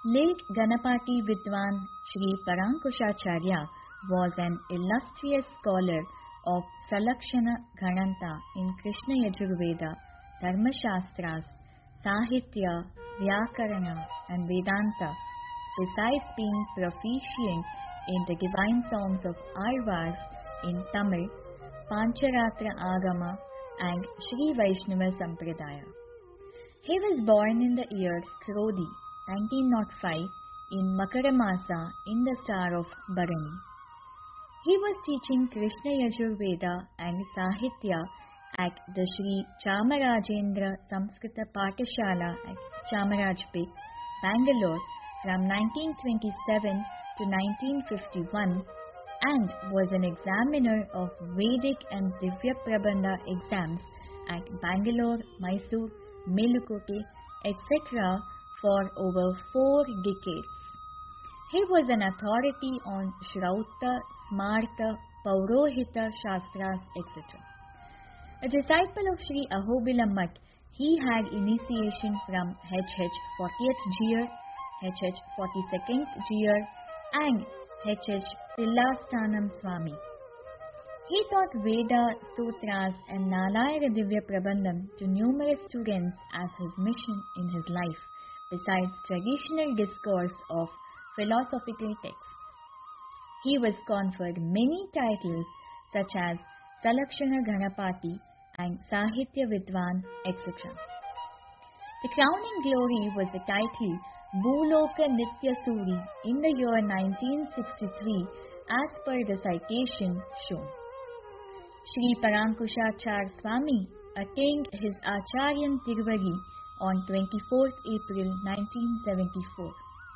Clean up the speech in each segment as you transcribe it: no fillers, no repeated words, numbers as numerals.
Late Ganapati Vidwan Sri Parankushacharya was an illustrious scholar of Salakshana Ghananta in Krishna Yajurveda, Dharmashastras, Sahitya, Vyakarana and Vedanta, besides being proficient in the divine songs of Arvas in Tamil, Pancharatra Agama and Sri Vaishnava Sampradaya. He was born in the year Krodhi, 1905, in Makaramasa in the star of Bharani. He was teaching Krishna Yajurveda and Sahitya at the Sri Chamarajendra Samskrita Patashala at Chamarajpet, Bangalore from 1927 to 1951 and was an examiner of Vedic and Divya Prabandha exams at Bangalore, Mysore, Melukote, etc. for over 4 decades. He was an authority on Shrauta, Smarta, Paurohita, Shastras, etc. A disciple of Sri Ahobila Mutt, he had initiation from H.H. 40th Jiyar, H.H. 42nd Jiyar and H.H. Pillasthanam Swami. He taught Veda, Sutras and Nalayana Divya Prabandham to numerous students as his mission in his life, besides traditional discourse of philosophical texts. He was conferred many titles such as Salakshana Ghanapati and Sahitya Vidwan, etc. The crowning glory was the title Bhuloka Nitya Suri in the year 1963 as per the citation shown. Sri Parankushacharya Swami attained his Acharyan Tiruvadi on 24th April 1974.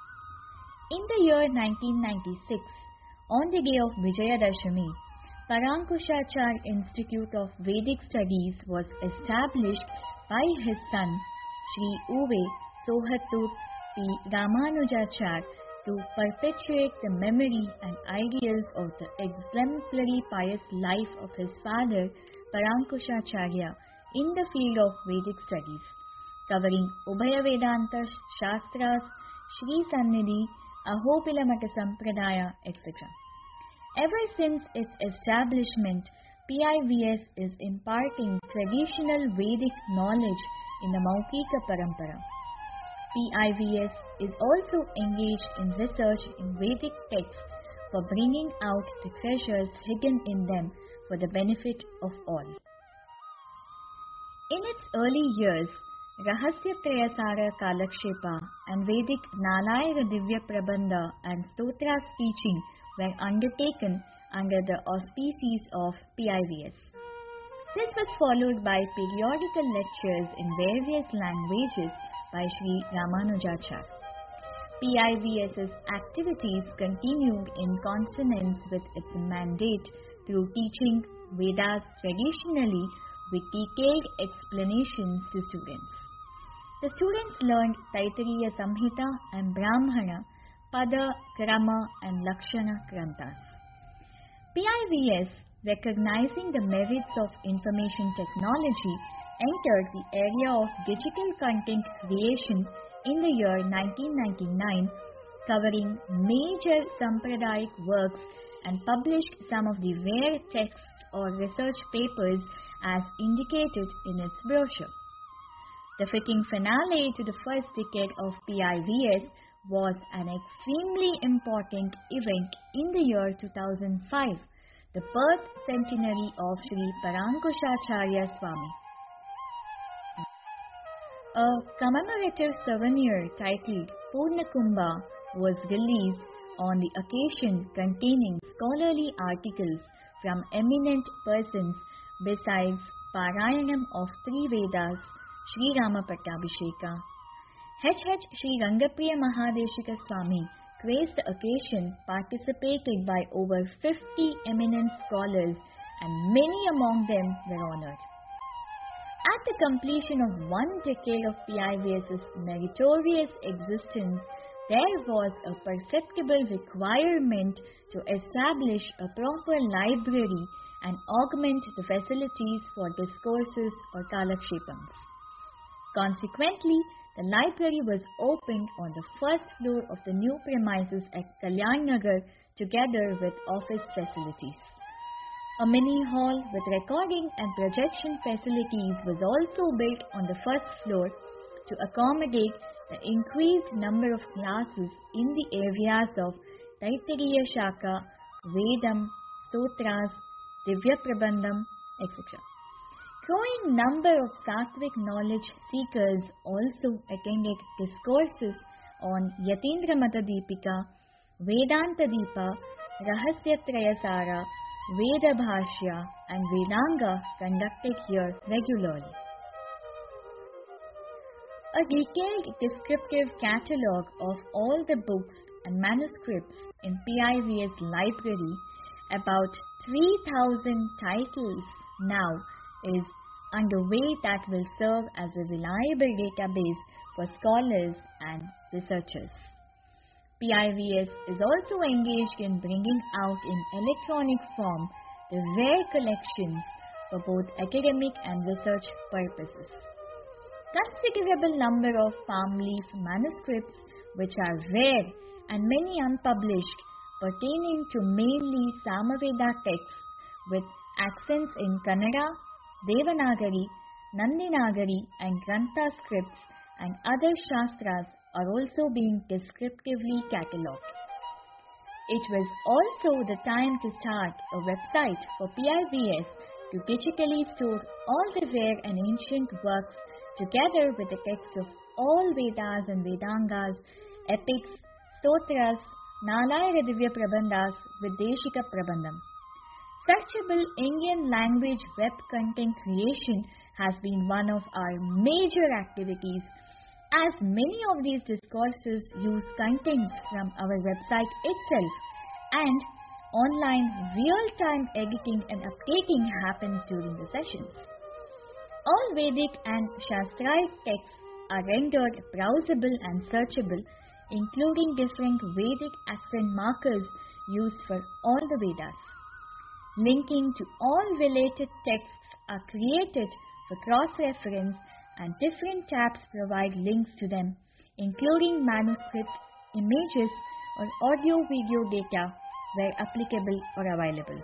In the year 1996, on the day of Vijayadashami, Parankushacharya Institute of Vedic Studies was established by his son Sri Uve Sohattur P. Ramanujacharya to perpetuate the memory and ideals of the exemplary pious life of his father Parankushacharya in the field of Vedic studies, covering Ubhaya Vedanta, Shastras, Sri Sannidhi, Ahobila Mata Sampradaya, etc. Ever since its establishment, PIVS is imparting traditional Vedic knowledge in the Maukika Parampara. PIVS is also engaged in research in Vedic texts for bringing out the treasures hidden in them for the benefit of all. In its early years, Rahasya Trayasara Kalakshepa and Vedic Nalayana Divya Prabandha and Stotras teaching were undertaken under the auspices of PIVS. This was followed by periodical lectures in various languages by Sri Ramanujacharya. PIVS's activities continued in consonance with its mandate through teaching Vedas traditionally with detailed explanations to students. The students learned Taittiriya Samhita and Brahmana, Pada, Krama and Lakshana Granthas. PIVS, recognizing the merits of information technology, entered the area of digital content creation in the year 1999, covering major Sampradayic works and published some of the rare texts or research papers as indicated in its brochure. The fitting finale to the first decade of PIVS was an extremely important event in the year 2005, the birth centenary of Sri Parankushacharya Swami. A commemorative souvenir titled Purna Kumbha was released on the occasion, containing scholarly articles from eminent persons besides Parayanam of three Vedas, Sri Rama Pattabhisheka. H.H. Sri Rangapriya Mahadeshika Swami graced the occasion, participated by over 50 eminent scholars, and many among them were honored. At the completion of 1 decade of PIVS's meritorious existence, there was a perceptible requirement to establish a proper library and augment the facilities for discourses or kalakshepams. Consequently, the library was opened on the first floor of the new premises at Kalyan Nagar together with office facilities. A mini hall with recording and projection facilities was also built on the first floor to accommodate the increased number of classes in the areas of Taittiriya Shaka, Vedam, Stotras, Divya Prabandham, etc. Growing number of Sattvic knowledge seekers also attended discourses on Yatindra Mata Deepika, Vedanta Deepa, Rahasya Trayasara, Veda Bhashya and Vedanga conducted here regularly. A detailed descriptive catalogue of all the books and manuscripts in PIVS library, about 3,000 titles now, is underway that will serve as a reliable database for scholars and researchers. PIVS is also engaged in bringing out in electronic form the rare collections for both academic and research purposes. Considerable number of palm leaf manuscripts which are rare and many unpublished pertaining to mainly Samaveda texts with accents in Kannada, Devanagari, Nandinagari and Grantha scripts and other Shastras are also being descriptively catalogued. It was also the time to start a website for PIVS to digitally store all the rare and ancient works together with the text of all Vedas and Vedangas, epics, stotras, Nalayana Divya Prabandhas with Deshika Prabandham. Searchable Indian language web content creation has been one of our major activities, as many of these discourses use contents from our website itself, and online real-time editing and updating happens during the sessions. All Vedic and Shastraic texts are rendered browsable and searchable, including different Vedic accent markers used for all the Vedas. Linking to all related texts are created for cross-reference, and different tabs provide links to them, including manuscript, images, or audio-video data where applicable or available.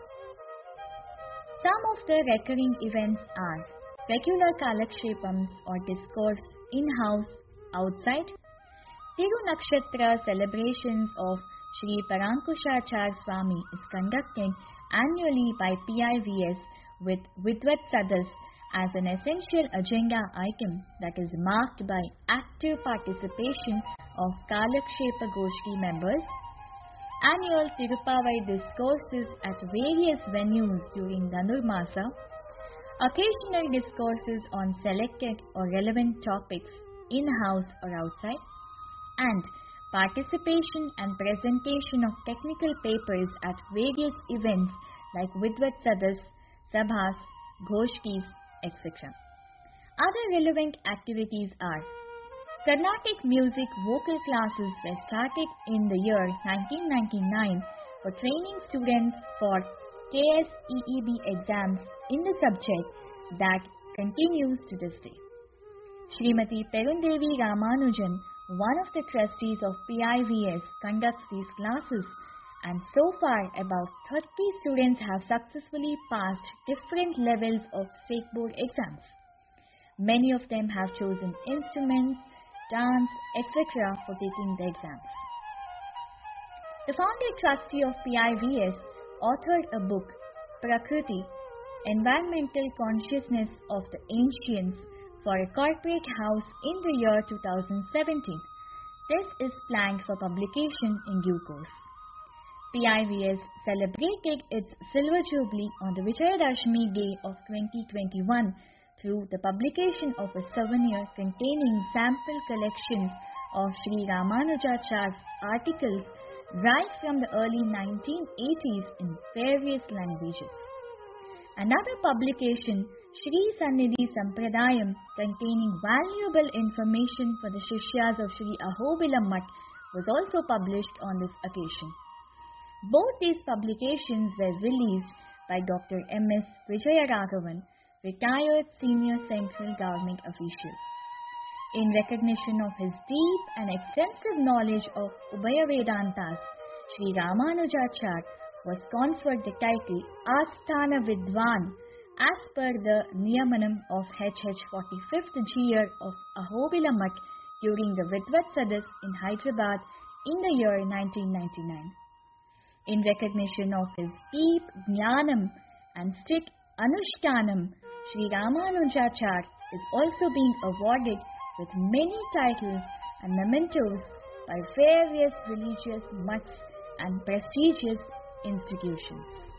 Some of the recurring events are regular kalakshepams or discourse in-house, outside, Tiru Nakshatra celebrations of Sri Parankushachar Swami is conducted annually by PIVS with Vidvat Sadas as an essential agenda item that is marked by active participation of Kalakshepa Goshti members. Annual Tirupavai discourses at various venues during Dhanurmasa. Occasional discourses on selected or relevant topics in-house or outside. And participation and presentation of technical papers at various events like Vidvat Sadas, Sabhas, Goshtis, etc. Other relevant activities are Carnatic music vocal classes were started in the year 1999 for training students for KSEEB exams in the subject that continues to this day. Srimati Perundevi Ramanujan, one of the trustees of PIVS, conducts these classes, and so far about 30 students have successfully passed different levels of state board exams. Many of them have chosen instruments, dance, etc. for taking the exams. The founder trustee of PIVS authored a book, Prakriti, Environmental Consciousness of the Ancients, for a corporate house in the year 2017. This is planned for publication in due course. PIVS celebrated its Silver Jubilee on the Vijayadashmi day of 2021 through the publication of a souvenir containing sample collections of Sri Ramanujacharya's articles right from the early 1980s in various languages. Another publication, Sri Sannidhi Sampradayam, containing valuable information for the Shishyas of Sri Ahobilam Mutt, was also published on this occasion. Both these publications were released by Dr. M.S. Vijayaraghavan, retired senior central government official. In recognition of his deep and extensive knowledge of Ubhaya Vedantas, Sri Ramanujacharya was conferred the title Asthana Vidwan as per the Niyamanam of H.H. 45th Year of Ahobila Mutt during the Vidvat Sadas in Hyderabad in the year 1999. In recognition of his deep Jnanam and strict Anushtanam, Sri Ramanujacharya is also being awarded with many titles and mementos by various religious mutts and prestigious institutions.